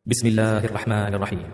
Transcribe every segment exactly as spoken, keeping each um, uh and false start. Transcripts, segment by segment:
بسم الله الرحمن الرحيم.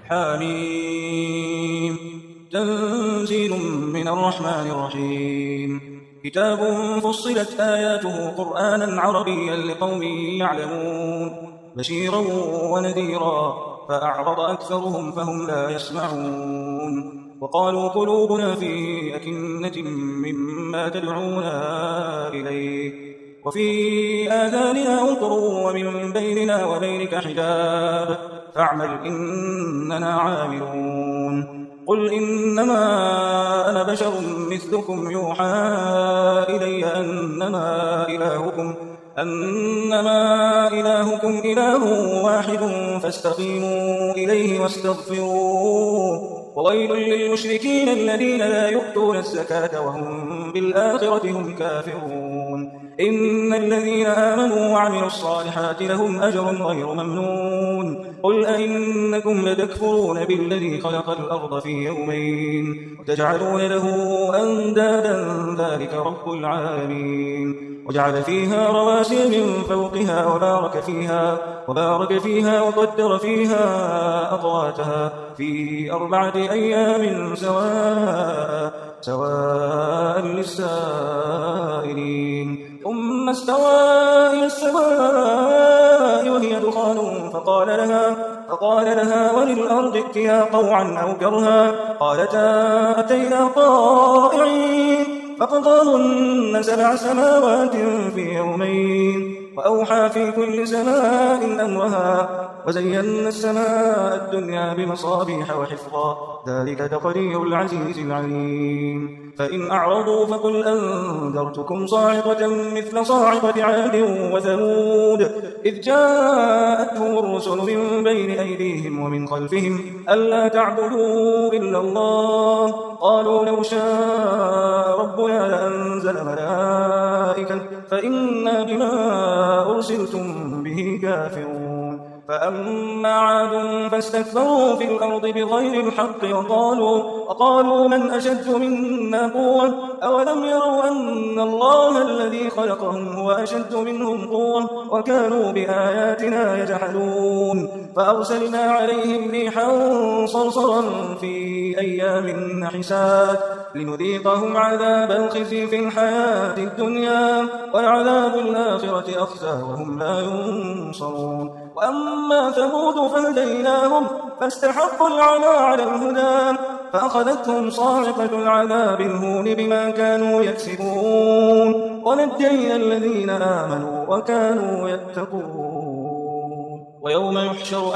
حميم. تنزيل من الرحمن الرحيم. كتاب فصلت آياته قرآنا عربيا لقوم يعلمون بشيرا ونذيرا فأعرض أكثرهم فهم لا يسمعون. وقالوا قلوبنا في أكنة مما تدعونا إليه وفي آذاننا وقر ومن بيننا وبينك حجاب فاعمل إننا عاملون. قل إنما أنا بشر مثلكم يوحى إلي أنما إلهكم أنما إلهكم إله واحد فاستقيموا إليه واستغفروه. وويل للمشركين الذين لا يؤتون الزكاة وهم بالآخرة هم كافرون. إن الذين آمنوا وعملوا الصالحات لهم أجر غير ممنون. قل أئنكم لتكفرون بالذي خلق الأرض في يومين وتجعلون له أندادا ذلك رب العالمين. وجعل فيها رواسي من فوقها وبارك فيها وبارك فيها وقدر فيها أقواتها في أربعة أيام سواء سواء للسائلين. ثم استوى إلى السماء وهي دخان فقال لها فقال لها وللأرض ائتيا طوعا أو كرها قالتا أتينا طائعين فقضاهن سبع سماوات في يومين وأوحى في كل سماء أمرها وزينا السماء الدنيا بمصابيح وحفظا ذلك تقدير العزيز العليم. فإن أعرضوا فقل أنذرتكم صاعقة مثل صاعقة عاد وثمود إذ جاءتهم الرسل من بين أيديهم ومن خلفهم ألا تعبدوا إلا الله قالوا لو شاء ربنا لأنزل ملائكة فإنا بما أرسلتم به كافرون. فأما عاد فاستكبروا في الأرض بغير الحق وقالوا, وقالوا من أشد منا قوة أولم يروا أن الله الذي خلقهم هو أشد منهم قوة وكانوا بآياتنا يجحدون. فأرسلنا عليهم ريحا صرصرا في أيام نحسات لنذيقهم عذاب الخزي في الحياة الدنيا ولعذاب الآخرة أخزى وهم لا ينصرون. وأما ثمود فهديناهم فاستحقوا العمى على الهدى فأخذتهم صاعقة العذاب الهون بما كانوا يكسبون ونجينا الذين آمنوا وكانوا يتقون. ويوم يحشر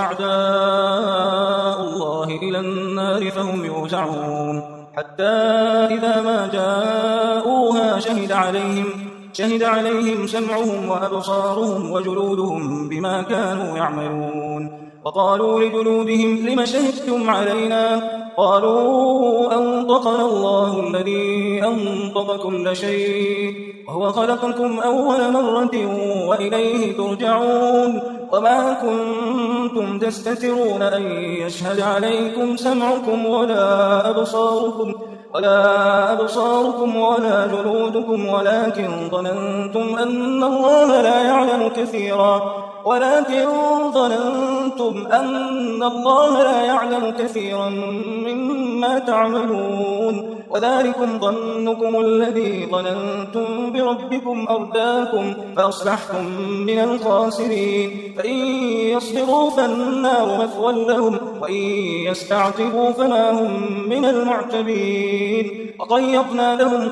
أعداء الله إلى النار فهم يوزعون حتى إذا ما جاءوها شهد عليهم شهد عليهم سمعهم وأبصارهم وجلودهم بما كانوا يعملون. وقالوا لجلودهم لم شهدتم علينا قالوا أنطقنا الله الذي أنطق كل شيء وهو خلقكم أول مرة وإليه ترجعون. وما كنتم تستترون أن يشهد عليكم سمعكم ولا أبصاركم ولا أبصاركم ولا جلودكم ولكن ظننتم أن الله لا يعلم كثيرا ولكن ظننتم أن الله لا يعلم كثيرا مما تعملون وذلكم ظنكم الذي ظننتم بربكم أرداكم فأصبحتم من الخاسرين. فإن يصبروا فالنار مثوى لهم وإن يستعتبوا فما هم من المعتبين. وقيضنا لهم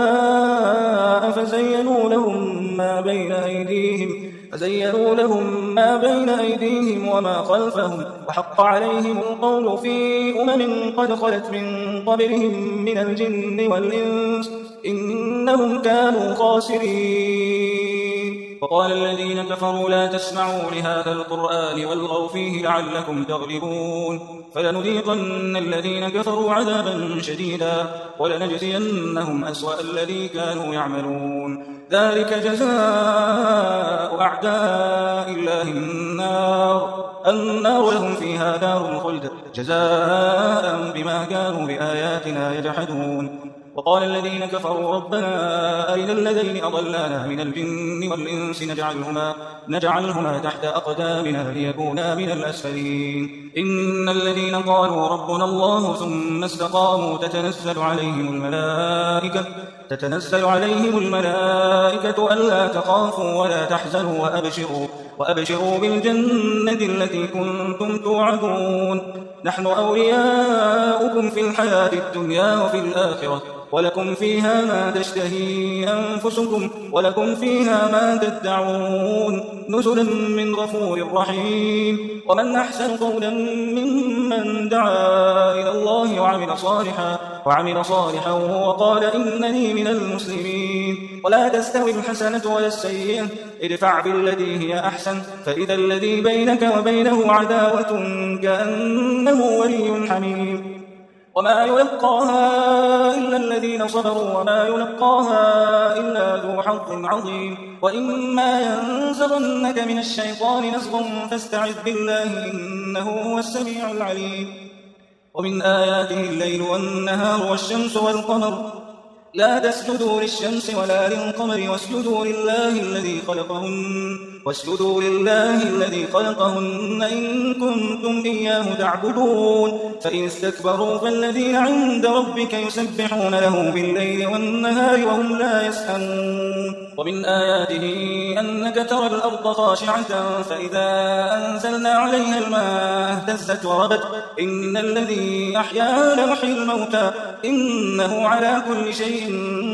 قرناء فزينوا لهم ما بين أيديهم فزينوا لهم ما بين أيديهم وما خلفهم وحق عليهم القول في أمم قد خلت من قبلهم من الجن والإنس إنهم كانوا خاسرين. وقال الذين كفروا لا تسمعوا لهذا القرآن والغوا فيه لعلكم تغلبون. فلنذيقن الذين كفروا عذابا شديدا ولنجزينهم أسوأ الذي كانوا يعملون. ذلك جزاء أعداء الله النار النار لهم فيها دار الخلد جزاء بما كانوا بآياتنا يجحدون. وقال الذين كفروا ربنا أرنا الذين أضلانا من الجن والإنس نجعلهما, نجعلهما تحت أقدامنا ليكونا من الأسفلين إن الذين قالوا ربنا الله ثم استقاموا تتنزل عليهم الملائكة تتنزل عليهم الملائكة ألا تخافوا ولا تحزنوا وأبشروا, وأبشروا بالجنة التي كنتم توعدون نحن أولياؤكم في الحياة الدنيا وفي الآخرة ولكم فيها ما تشتهي أنفسكم ولكم فيها ما تدعون نزلا من غفور رحيم ومن أحسن قولا ممن دعا إلى الله وعمل صالحا, وعمل صالحا وقال إنني من المسلمين ولا تستوي الحسنة ولا السيئة ادفع بالتي هي أحسن فإذا الذي بينك وبينه عداوة كأنه ولي حميم وما يلقاها إلا الذين صبروا وما يلقاها إلا ذو حظ عظيم وإما ينزغنك من الشيطان نزغ فاستعذ بالله إنه هو السميع العليم ومن آياته الليل والنهار والشمس والقمر لا تسجدوا للشمس ولا للقمر واسجدوا لله الذي خلقهن واسجدوا لله الذي خلقهن إن كنتم إياه تعبدون فإن استكبروا فالذين عند ربك يسبحون له بالليل والنهار وهم لا يسأمون ومن آياته أنك ترى الأرض خاشعة فإذا أنزلنا عليها الماء اهتزت وربت إن الذي أحياها لمحيي الموتى إنه على كل شيء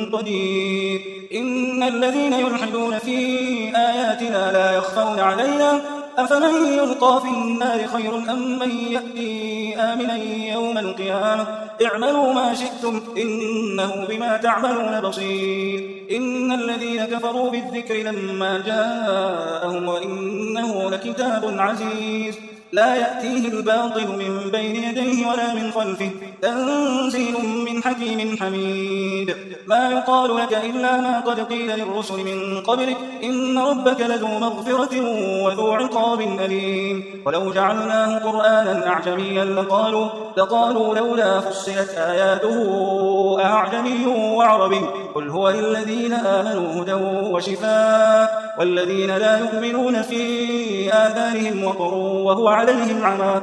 قدير إن الذين يلحدون في آياتنا لا يخفون علينا أفمن يلقى في النار خير أم من يأتي آمنا يوم القيامة اعملوا ما شئتم إنه بما تعملون بصير إن الذين كفروا بالذكر لما جاءهم وإنه لكتاب عزيز لا يأتيه الباطل من بين يديه ولا من خلفه تنزيل من حكيم حميد ما يقال لك إلا ما قد قيل للرسل من قبلك إن ربك لذو مغفرة وذو عقاب أليم ولو جعلناه قرآنا أعجميا لقالوا, لقالوا لولا فصلت آياته أعجمي وعربي قل هو للذين آمنوا هدى وشفاء والذين لا يؤمنون في آذانهم وقر وهو عليهم عمى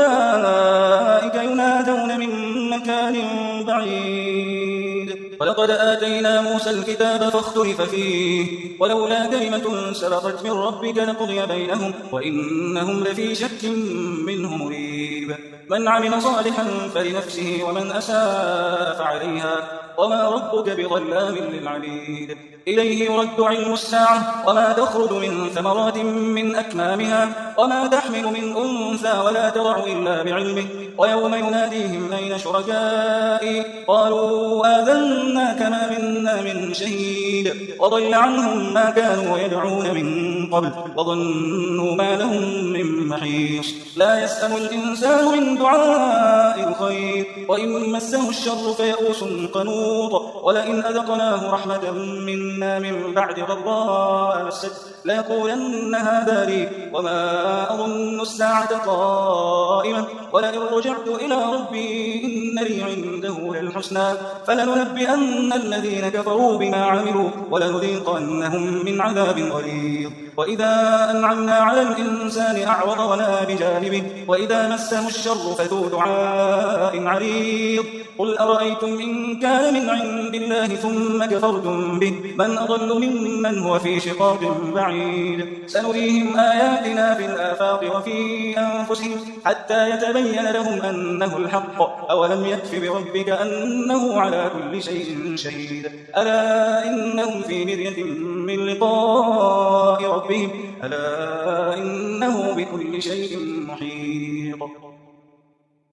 أولئك ينادون من مكان بعيد ولقد آتينا موسى الكتاب فاختلف فيه ولولا كلمة سبقت من ربك لقضي بينهم وإنهم لفي شك منه مريب من عمل صالحا فلنفسه ومن أساء فعليها وما ربك بظلام للعبيد إليه يرد علم الساعة وما تخرج من ثمرات من أكمامها وما تحمل من أنثى ولا تضع إلا بعلمه ويوم يناديهم أين شركائي قالوا آذناك ما منا من شهيد وضل عنهم ما كانوا يدعون من قبل وظنوا ما لهم من محيص لا يسأم الإنسان من دعاء الخير وإن مسه الشر فيئوس قنوط ولئن أذقناه رحمة منا من بعد ضراء مسته ليقولن هذا لي وما أظن الساعة قائمة ولئن رجعت إلى ربي إن لي عنده للحسنى فلننبئن الذين كفروا بما عملوا ولنذيقنهم من عذاب غليظ وإذا أنعمنا على الإنسان أعرض ونأى بجانبه وإذا مسه الشر فذو دعاء عريض قل أرأيتم إن كان من عند الله ثم كفرتم به من أضل ممن هو في شقاق بعيد سنريهم آياتنا في الآفاق وفي أنفسهم حتى يتبين لهم أنه الحق أولم يكف بربك أنه على كل شيء شهيد ألا إنهم في مرية من لقاء ربهم ألا إنه بكل شيء محيط